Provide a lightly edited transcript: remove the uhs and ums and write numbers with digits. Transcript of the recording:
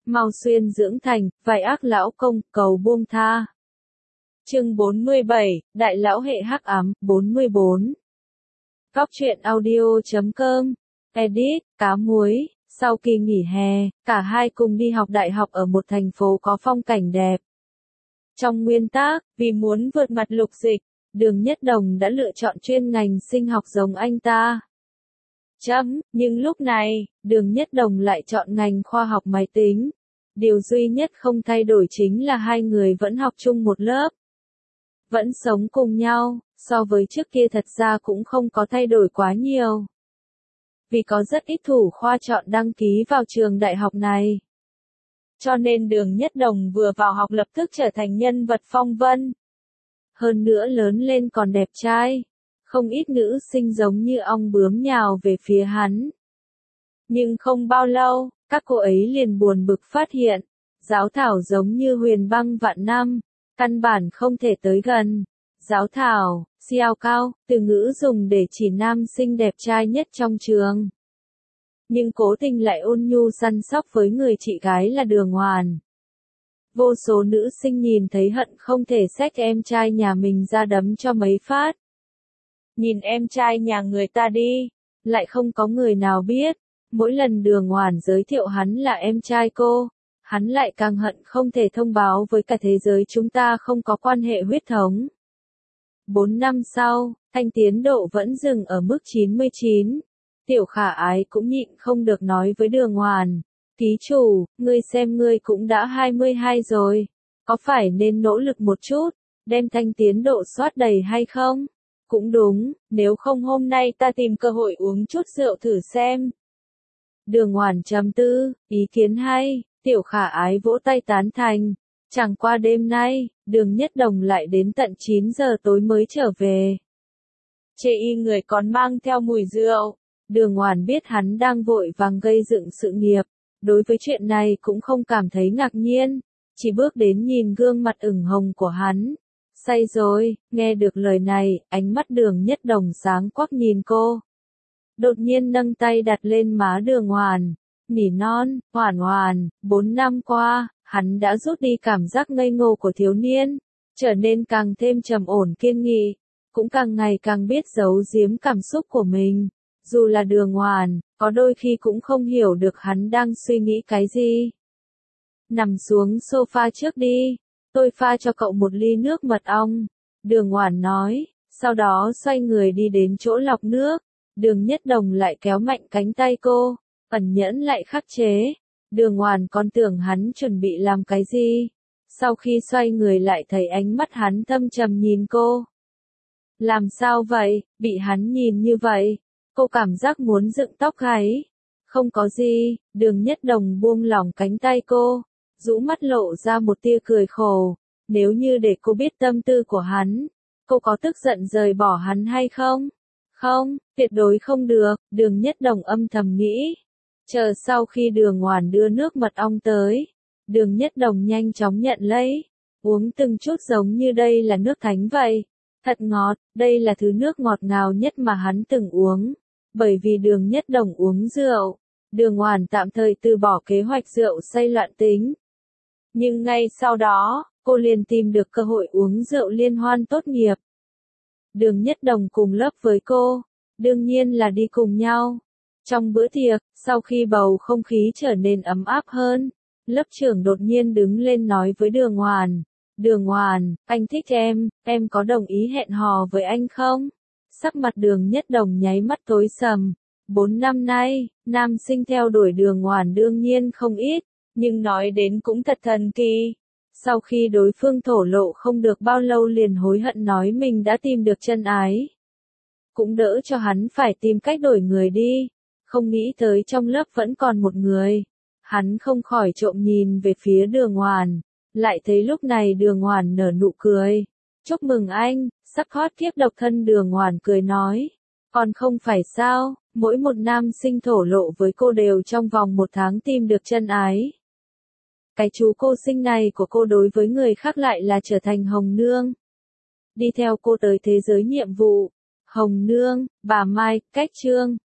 mau xuyên dưỡng thành, vài ác lão công, cầu buông tha. Chương 47, Đại lão hệ hắc ám, 44. Góc truyện audio.com, edit, cá muối. Sau kỳ nghỉ hè, cả hai cùng đi học đại học ở một thành phố có phong cảnh đẹp. Trong nguyên tắc, vì muốn vượt mặt Lục Dịch, Đường Nhất Đồng đã lựa chọn chuyên ngành sinh học giống anh ta. Nhưng lúc này, Đường Nhất Đồng lại chọn ngành khoa học máy tính. Điều duy nhất không thay đổi chính là hai người vẫn học chung một lớp. Vẫn sống cùng nhau, so với trước kia thật ra cũng không có thay đổi quá nhiều. Vì có rất ít thủ khoa chọn đăng ký vào trường đại học này. Cho nên Đường Nhất Đồng vừa vào học lập tức trở thành nhân vật phong vân. Hơn nữa lớn lên còn đẹp trai. Không ít nữ sinh giống như ong bướm nhào về phía hắn. Nhưng không bao lâu, các cô ấy liền buồn bực phát hiện, Giáo Thảo giống như huyền băng vạn năm, căn bản không thể tới gần. Giáo Thảo, xiao cao, từ ngữ dùng để chỉ nam sinh đẹp trai nhất trong trường. Nhưng cố tình lại ôn nhu săn sóc với người chị gái là Đường Hoàn. Vô số nữ sinh nhìn thấy hận không thể xách em trai nhà mình ra đấm cho mấy phát. Nhìn em trai nhà người ta đi, lại không có người nào biết. Mỗi lần Đường Hoàn giới thiệu hắn là em trai cô, hắn lại càng hận không thể thông báo với cả thế giới chúng ta không có quan hệ huyết thống. 4 năm sau, Thanh tiến độ vẫn dừng ở mức 99. Tiểu Khả Ái cũng nhịn không được nói với Đường Hoàn, ký chủ, ngươi xem ngươi cũng đã 22 rồi, có phải nên nỗ lực một chút, đem thanh tiến độ soát đầy hay không? Cũng đúng, nếu không hôm nay ta tìm cơ hội uống chút rượu thử xem. Đường Hoàn trầm tư, ý kiến hay, Tiểu Khả Ái vỗ tay tán thành. Chẳng qua đêm nay, Đường Nhất Đồng lại đến tận 9 giờ tối mới trở về. Chê y người còn mang theo mùi rượu. Đường Hoàn biết hắn đang vội vàng gây dựng sự nghiệp, đối với chuyện này cũng không cảm thấy ngạc nhiên, chỉ bước đến nhìn gương mặt ửng hồng của hắn. Say rồi, nghe được lời này, ánh mắt Đường Nhất Đồng sáng quắc nhìn cô. Đột nhiên nâng tay đặt lên má Đường Hoàn, nỉ non, Hoàn Hoàn, 4 năm qua, hắn đã rút đi cảm giác ngây ngô của thiếu niên, trở nên càng thêm trầm ổn kiên nghị, cũng càng ngày càng biết giấu giếm cảm xúc của mình. Dù là Đường Hoàn, có đôi khi cũng không hiểu được hắn đang suy nghĩ cái gì. Nằm xuống sofa trước đi, tôi pha cho cậu một ly nước mật ong, Đường Hoàn nói, sau đó xoay người đi đến chỗ lọc nước. Đường Nhất Đồng lại kéo mạnh cánh tay cô, ẩn nhẫn lại khắc chế. Đường Hoàn còn tưởng hắn chuẩn bị làm cái gì. Sau khi xoay người lại thấy ánh mắt hắn thâm trầm nhìn cô. Làm sao vậy, bị hắn nhìn như vậy, cô cảm giác muốn dựng tóc gáy. Không có gì, Đường Nhất Đồng buông lỏng cánh tay cô, rũ mắt lộ ra một tia cười khổ. Nếu như để cô biết tâm tư của hắn, cô có tức giận rời bỏ hắn hay không? Không, tuyệt đối không được, Đường Nhất Đồng âm thầm nghĩ. Chờ sau khi Đường Hoàn đưa nước mật ong tới, Đường Nhất Đồng nhanh chóng nhận lấy, uống từng chút giống như đây là nước thánh vậy. Thật ngọt, đây là thứ nước ngọt ngào nhất mà hắn từng uống. Bởi vì Đường Nhất Đồng uống rượu, Đường Hoàn tạm thời từ bỏ kế hoạch rượu say loạn tính. Nhưng ngay sau đó, cô liền tìm được cơ hội uống rượu liên hoan tốt nghiệp. Đường Nhất Đồng cùng lớp với cô, đương nhiên là đi cùng nhau. Trong bữa tiệc, sau khi bầu không khí trở nên ấm áp hơn, lớp trưởng đột nhiên đứng lên nói với Đường Hoàn, Đường Hoàn, anh thích em có đồng ý hẹn hò với anh không? Sắc mặt Đường Nhất Đồng nháy mắt tối sầm. 4 năm nay, nam sinh theo đuổi Đường Hoàn đương nhiên không ít, nhưng nói đến cũng thật thần kỳ. Sau khi đối phương thổ lộ không được bao lâu liền hối hận nói mình đã tìm được chân ái. Cũng đỡ cho hắn phải tìm cách đổi người đi. Không nghĩ tới trong lớp vẫn còn một người. Hắn không khỏi trộm nhìn về phía Đường Hoàn. Lại thấy lúc này Đường Hoàn nở nụ cười. Chúc mừng anh, sắp hot kiếp độc thân. Đường Hoàn cười nói. Còn không phải sao, mỗi một nam sinh thổ lộ với cô đều trong vòng 1 tháng tìm được chân ái. Cái chú cô sinh này của cô đối với người khác lại là trở thành Hồng Nương. Đi theo cô tới thế giới nhiệm vụ. Hồng Nương, bà Mai, Cách Trương,